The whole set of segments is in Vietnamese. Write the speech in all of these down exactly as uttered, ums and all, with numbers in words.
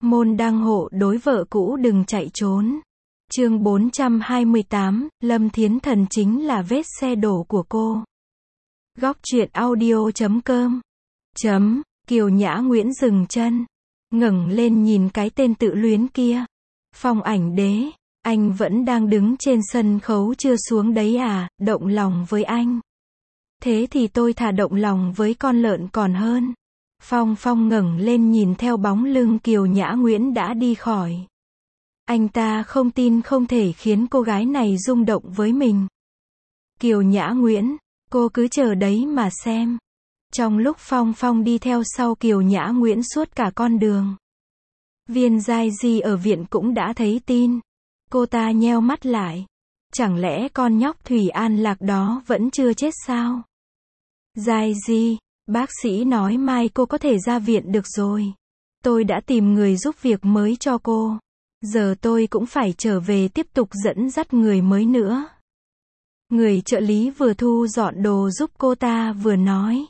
Môn đăng hộ đối vợ cũ đừng chạy trốn. Chương bốn trăm hai mươi tám, Lâm Thiến Thần chính là vết xe đổ của cô. Góc truyện audio chấm com. Chấm, Kiều Nhã Nguyễn dừng chân, ngẩng lên nhìn cái tên tự luyến kia. Phong Ảnh Đế, anh vẫn đang đứng trên sân khấu chưa xuống đấy à, động lòng với anh. Thế thì tôi thà động lòng với con lợn còn hơn. Phong Phong ngẩng lên nhìn theo bóng lưng Kiều Nhã Nguyễn đã đi khỏi. Anh ta không tin không thể khiến cô gái này rung động với mình. Kiều Nhã Nguyễn, cô cứ chờ đấy mà xem. Trong lúc Phong Phong đi theo sau Kiều Nhã Nguyễn suốt cả con đường, Viên Giai Di ở viện cũng đã thấy tin. Cô ta nheo mắt lại. Chẳng lẽ con nhóc Thủy An Lạc đó vẫn chưa chết sao? Giai Di, bác sĩ nói mai cô có thể ra viện được rồi. Tôi đã tìm người giúp việc mới cho cô. Giờ tôi cũng phải trở về tiếp tục dẫn dắt người mới nữa. Người trợ lý vừa thu dọn đồ giúp cô ta vừa nói.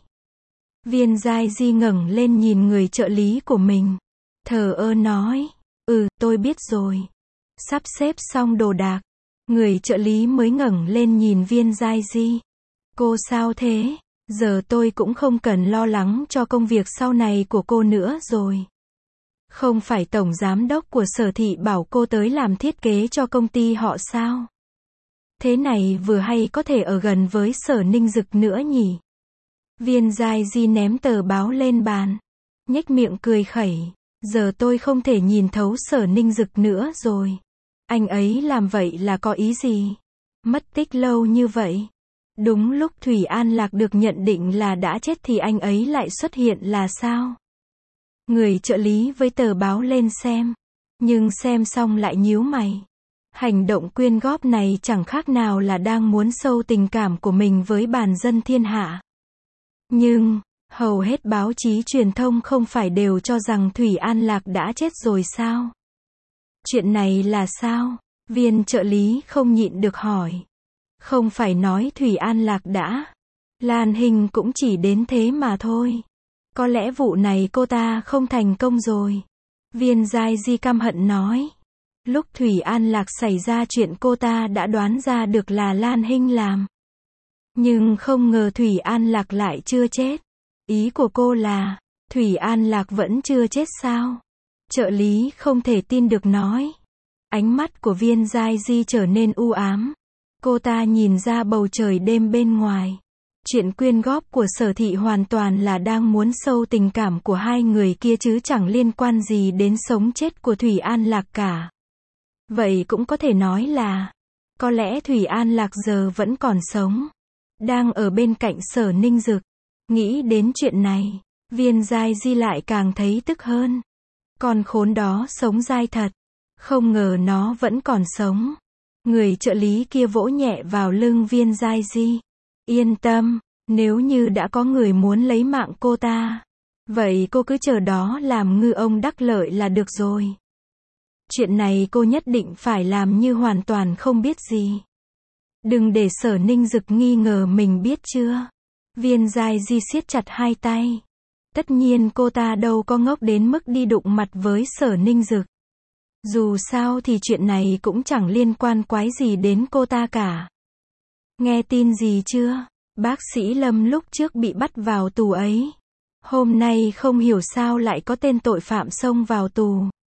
Viên Giai Di ngẩng lên nhìn người trợ lý của mình. Thờ ơ nói. Ừ, tôi biết rồi. Sắp xếp xong đồ đạc. Người trợ lý mới ngẩng lên nhìn Viên Giai Di. Cô sao thế? Giờ tôi cũng không cần lo lắng cho công việc sau này của cô nữa rồi. Không phải tổng giám đốc của Sở Thị bảo cô tới làm thiết kế cho công ty họ sao? Thế này vừa hay có thể ở gần với Sở Ninh Dực nữa nhỉ? Viên Giai Di ném tờ báo lên bàn, nhếch miệng cười khẩy. Giờ tôi không thể nhìn thấu Sở Ninh Dực nữa rồi. Anh ấy làm vậy là có ý gì? Mất tích lâu như vậy. Đúng lúc Thủy An Lạc được nhận định là đã chết thì anh ấy lại xuất hiện là sao? Người trợ lý với tờ báo lên xem. Nhưng xem xong lại nhíu mày. Hành động quyên góp này chẳng khác nào là đang muốn sâu tình cảm của mình với bản dân thiên hạ. Nhưng, hầu hết báo chí truyền thông không phải đều cho rằng Thủy An Lạc đã chết rồi sao? Chuyện này là sao? Viên trợ lý không nhịn được hỏi. Không phải nói Thủy An Lạc đã. Lan Hình cũng chỉ đến thế mà thôi. Có lẽ vụ này cô ta không thành công rồi. Viên Giai Di căm hận nói. Lúc Thủy An Lạc xảy ra chuyện cô ta đã đoán ra được là Lan Hinh làm. Nhưng không ngờ Thủy An Lạc lại chưa chết. Ý của cô là, Thủy An Lạc vẫn chưa chết sao? Trợ lý không thể tin được nói. Ánh mắt của Viên Giai Di trở nên u ám. Cô ta nhìn ra bầu trời đêm bên ngoài. Chuyện quyên góp của Sở Thị hoàn toàn là đang muốn sâu tình cảm của hai người kia chứ chẳng liên quan gì đến sống chết của Thủy An Lạc cả. Vậy cũng có thể nói là, có lẽ Thủy An Lạc giờ vẫn còn sống. Đang ở bên cạnh Sở Ninh Dực. Nghĩ đến chuyện này, Viên Giai Di lại càng thấy tức hơn. Con khốn đó sống dai thật. Không ngờ nó vẫn còn sống. Người trợ lý kia vỗ nhẹ vào lưng Viên Giai Di. Yên tâm, nếu như đã có người muốn lấy mạng cô ta, vậy cô cứ chờ đó làm ngư ông đắc lợi là được rồi. Chuyện này cô nhất định phải làm như hoàn toàn không biết gì. Đừng để Sở Ninh Dực nghi ngờ mình biết chưa. Viên Giai Di siết chặt hai tay. Tất nhiên cô ta đâu có ngốc đến mức đi đụng mặt với Sở Ninh Dực. Dù sao thì chuyện này cũng chẳng liên quan quái gì đến cô ta cả. Nghe tin gì chưa? Bác sĩ Lâm lúc trước bị bắt vào tù ấy. Hôm nay không hiểu sao lại có tên tội phạm xông vào tù.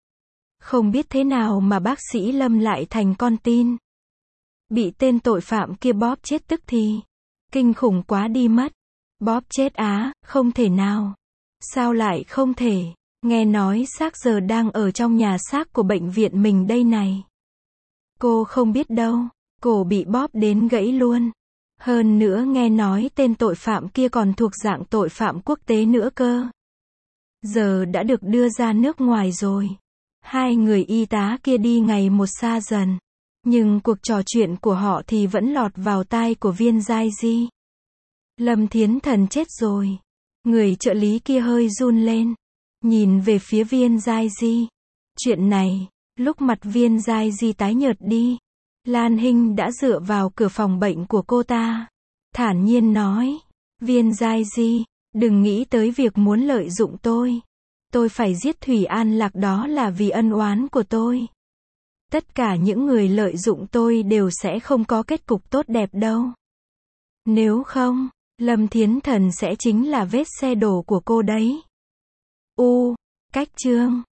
Không biết thế nào mà bác sĩ Lâm lại thành con tin. Bị tên tội phạm kia bóp chết tức thì. Kinh khủng quá đi mất. Bóp chết á, không thể nào. Sao lại không thể? Nghe nói xác giờ đang ở trong nhà xác của bệnh viện mình đây này. Cô không biết đâu. Cổ bị bóp đến gãy luôn. Hơn nữa nghe nói tên tội phạm kia còn thuộc dạng tội phạm quốc tế nữa cơ. Giờ đã được đưa ra nước ngoài rồi. Hai người y tá kia đi ngày một xa dần. Nhưng cuộc trò chuyện của họ thì vẫn lọt vào tai của Viên Giai Di. Lâm Thiến Thần chết rồi. Người trợ lý kia hơi run lên. Nhìn về phía Viên Giai Di. Chuyện này, lúc mặt Viên Giai Di tái nhợt đi. Lan Hinh đã dựa vào cửa phòng bệnh của cô ta. Thản nhiên nói. Viên Giai Di, đừng nghĩ tới việc muốn lợi dụng tôi. tôi phải giết Thủy An Lạc đó là vì ân oán của tôi. Tất cả những người lợi dụng tôi đều sẽ không có kết cục tốt đẹp đâu. Nếu không, Lâm Thiến Thần sẽ chính là vết xe đổ của cô đấy. U, cách chương